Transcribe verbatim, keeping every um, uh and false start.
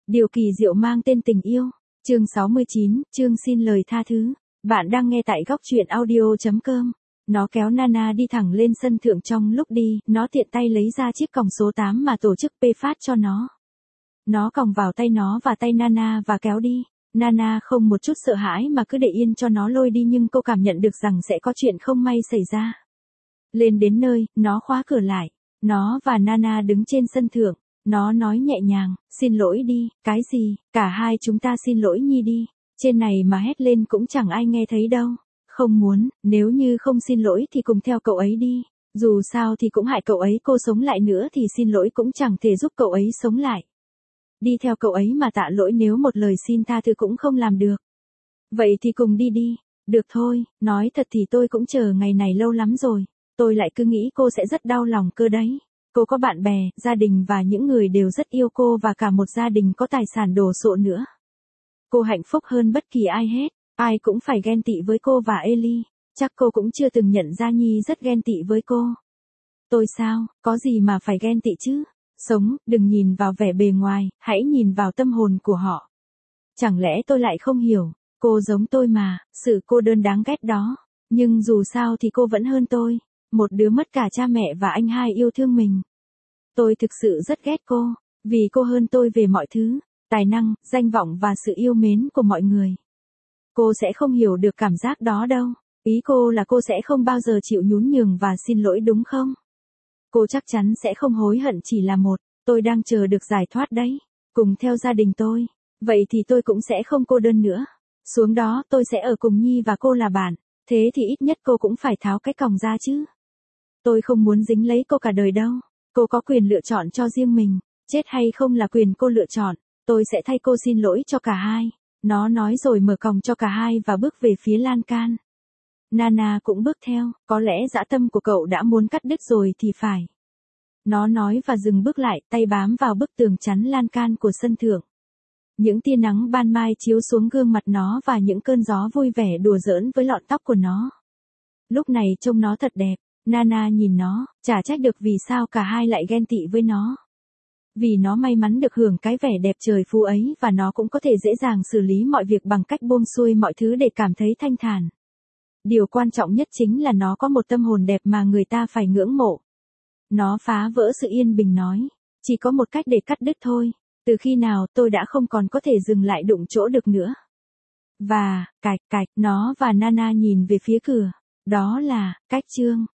Điều kỳ diệu mang tên tình yêu. Chương sáu mươi chín, chương xin lời tha thứ. Bạn đang nghe tại góc truyện audio chấm com. Nó kéo Nana đi thẳng lên sân thượng. Trong lúc đi, nó tiện tay lấy ra chiếc còng số tám mà tổ chức P phát cho nó. Nó còng vào tay nó và tay Nana và kéo đi. Nana không một chút sợ hãi mà cứ để yên cho nó lôi đi, nhưng cô cảm nhận được rằng sẽ có chuyện không may xảy ra. Lên đến nơi, nó khóa cửa lại. Nó và Nana đứng trên sân thượng. Nó nói nhẹ nhàng, xin lỗi đi. Cái gì? Cả hai chúng ta xin lỗi Nhi đi. Trên này mà hét lên cũng chẳng ai nghe thấy đâu. Không muốn, nếu như không xin lỗi thì cùng theo cậu ấy đi. Dù sao thì cũng hại cậu ấy, cô sống lại nữa thì xin lỗi cũng chẳng thể giúp cậu ấy sống lại. Đi theo cậu ấy mà tạ lỗi nếu một lời xin tha thứ cũng không làm được. Vậy thì cùng đi đi. Được thôi, nói thật thì tôi cũng chờ ngày này lâu lắm rồi. Tôi lại cứ nghĩ cô sẽ rất đau lòng cơ đấy. Cô có bạn bè, gia đình và những người đều rất yêu cô và cả một gia đình có tài sản đồ sộ nữa. Cô hạnh phúc hơn bất kỳ ai hết. Ai cũng phải ghen tị với cô và Ellie. Chắc cô cũng chưa từng nhận ra Nhi rất ghen tị với cô. Tôi sao, có gì mà phải ghen tị chứ? Sống, đừng nhìn vào vẻ bề ngoài, hãy nhìn vào tâm hồn của họ. Chẳng lẽ tôi lại không hiểu, cô giống tôi mà, sự cô đơn đáng ghét đó. Nhưng dù sao thì cô vẫn hơn tôi. Một đứa mất cả cha mẹ và anh hai yêu thương mình. Tôi thực sự rất ghét cô, vì cô hơn tôi về mọi thứ, tài năng, danh vọng và sự yêu mến của mọi người. Cô sẽ không hiểu được cảm giác đó đâu. Ý cô là cô sẽ không bao giờ chịu nhún nhường và xin lỗi đúng không? Cô chắc chắn sẽ không hối hận, chỉ là một, tôi đang chờ được giải thoát đấy. Cùng theo gia đình tôi. Vậy thì tôi cũng sẽ không cô đơn nữa. Xuống đó tôi sẽ ở cùng Nhi và cô là bạn. Thế thì ít nhất cô cũng phải tháo cái còng ra chứ. Tôi không muốn dính lấy cô cả đời đâu. Cô có quyền lựa chọn cho riêng mình. Chết hay không là quyền cô lựa chọn. Tôi sẽ thay cô xin lỗi cho cả hai. Nó nói rồi mở còng cho cả hai và bước về phía lan can. Nana cũng bước theo. Có lẽ dã tâm của cậu đã muốn cắt đứt rồi thì phải. Nó nói và dừng bước lại, tay bám vào bức tường chắn lan can của sân thượng. Những tia nắng ban mai chiếu xuống gương mặt nó và những cơn gió vui vẻ đùa giỡn với lọn tóc của nó. Lúc này trông nó thật đẹp. Nana nhìn nó, chả trách được vì sao cả hai lại ghen tị với nó. Vì nó may mắn được hưởng cái vẻ đẹp trời phú ấy và nó cũng có thể dễ dàng xử lý mọi việc bằng cách buông xuôi mọi thứ để cảm thấy thanh thản. Điều quan trọng nhất chính là nó có một tâm hồn đẹp mà người ta phải ngưỡng mộ. Nó phá vỡ sự yên bình nói, chỉ có một cách để cắt đứt thôi. Từ khi nào tôi đã không còn có thể dừng lại đụng chỗ được nữa. Và, cạch cạch, nó và Nana nhìn về phía cửa. Đó là, cách chương.